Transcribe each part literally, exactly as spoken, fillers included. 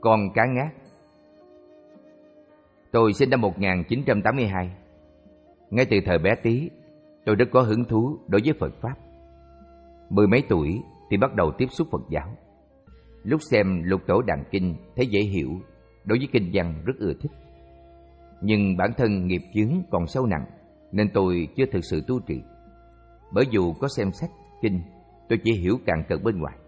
con cá ngát. Tôi sinh năm một nghìn chín trăm tám mươi hai. Ngay từ thời bé tí, tôi rất có hứng thú đối với Phật Pháp. Mười mấy tuổi thì bắt đầu tiếp xúc Phật giáo. Lúc xem Lục Tổ Đàn Kinh thấy dễ hiểu, đối với kinh văn rất ưa thích. Nhưng bản thân nghiệp chướng còn sâu nặng, nên tôi chưa thực sự tu trì. Bởi dù có xem sách, kinh, tôi chỉ hiểu cạn cợt bên ngoài.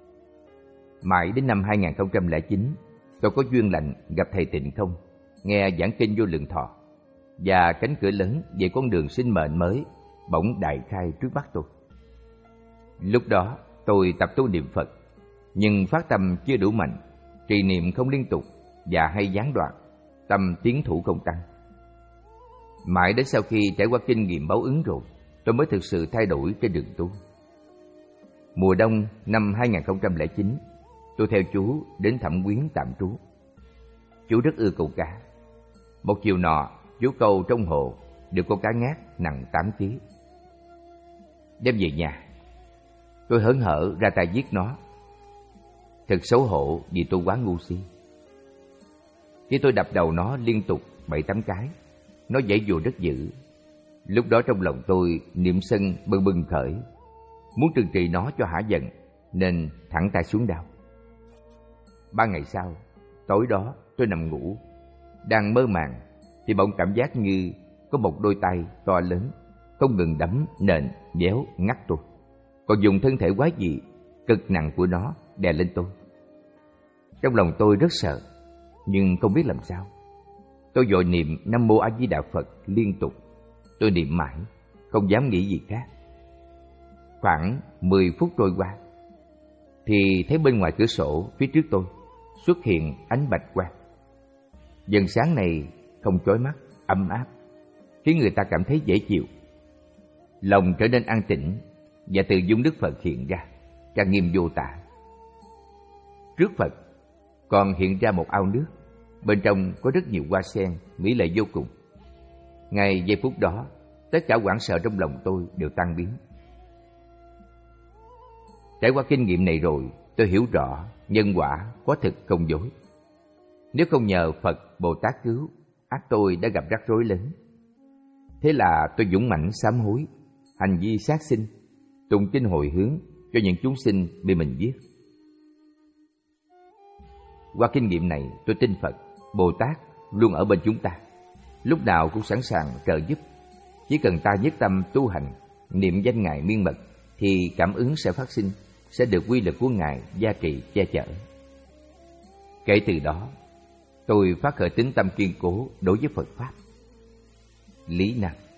Mãi đến năm hai nghìn không trăm lẻ chín, tôi có duyên lành gặp thầy Tịnh Không, nghe giảng kinh Vô Lượng Thọ, và cánh cửa lớn về con đường sinh mệnh mới bỗng đại khai trước mắt tôi. Lúc đó tôi tập tu niệm Phật, nhưng phát tâm chưa đủ mạnh, trì niệm không liên tục và hay gián đoạn, tâm tiến thủ không tăng. Mãi đến sau khi trải qua kinh nghiệm báo ứng rồi, tôi mới thực sự thay đổi trên đường tu. Mùa đông năm hai nghìn không trăm lẻ chín, tôi theo chú đến Thẩm Quyến tạm trú. Chú rất ưa câu cá. Một chiều nọ, chú câu trong hồ được con cá ngát nặng tám ký. Đem về nhà, tôi hớn hở ra tay giết nó. Thật xấu hổ vì tôi quá ngu si. Khi tôi đập đầu nó liên tục bảy tám cái, nó giãy giụa rất dữ. Lúc đó trong lòng tôi niệm sân bừng bừng khởi, muốn trừng trị nó cho hả giận, nên thẳng tay xuống đao. Ba ngày sau, tối đó tôi nằm ngủ, đang mơ màng thì bỗng cảm giác như có một đôi tay to lớn không ngừng đấm nền déo ngắt tôi, còn dùng thân thể quái dị cực nặng của nó đè lên tôi. Trong lòng tôi rất sợ, nhưng không biết làm sao. Tôi vội niệm Nam Mô A Di Đà Phật liên tục. Tôi niệm mãi, không dám nghĩ gì khác. Khoảng mười phút trôi qua, thì thấy bên ngoài cửa sổ phía trước tôi xuất hiện ánh bạch quang. Dần sáng này không chói mắt, ấm áp, khiến người ta cảm thấy dễ chịu. Lòng trở nên an tĩnh, và từ dung đức Phật hiện ra, trang nghiêm vô tả. Trước Phật còn hiện ra một ao nước, bên trong có rất nhiều hoa sen mỹ lệ vô cùng. Ngay giây phút đó, tất cả hoảng sợ trong lòng tôi đều tan biến. Trải qua kinh nghiệm này rồi, tôi hiểu rõ nhân quả có thực không dối. Nếu không nhờ Phật Bồ Tát cứu, ắt tôi đã gặp rắc rối lớn. Thế là tôi dũng mãnh sám hối, hành vi sát sinh, tụng kinh hồi hướng cho những chúng sinh bị mình giết. Qua kinh nghiệm này, tôi tin Phật Bồ Tát luôn ở bên chúng ta, lúc nào cũng sẵn sàng trợ giúp. Chỉ cần ta nhất tâm tu hành, niệm danh Ngài miên mật, thì cảm ứng sẽ phát sinh, sẽ được quy lực của Ngài gia trì che chở. Kể từ đó, tôi phát khởi tín tâm kiên cố đối với Phật Pháp. Lý Nam.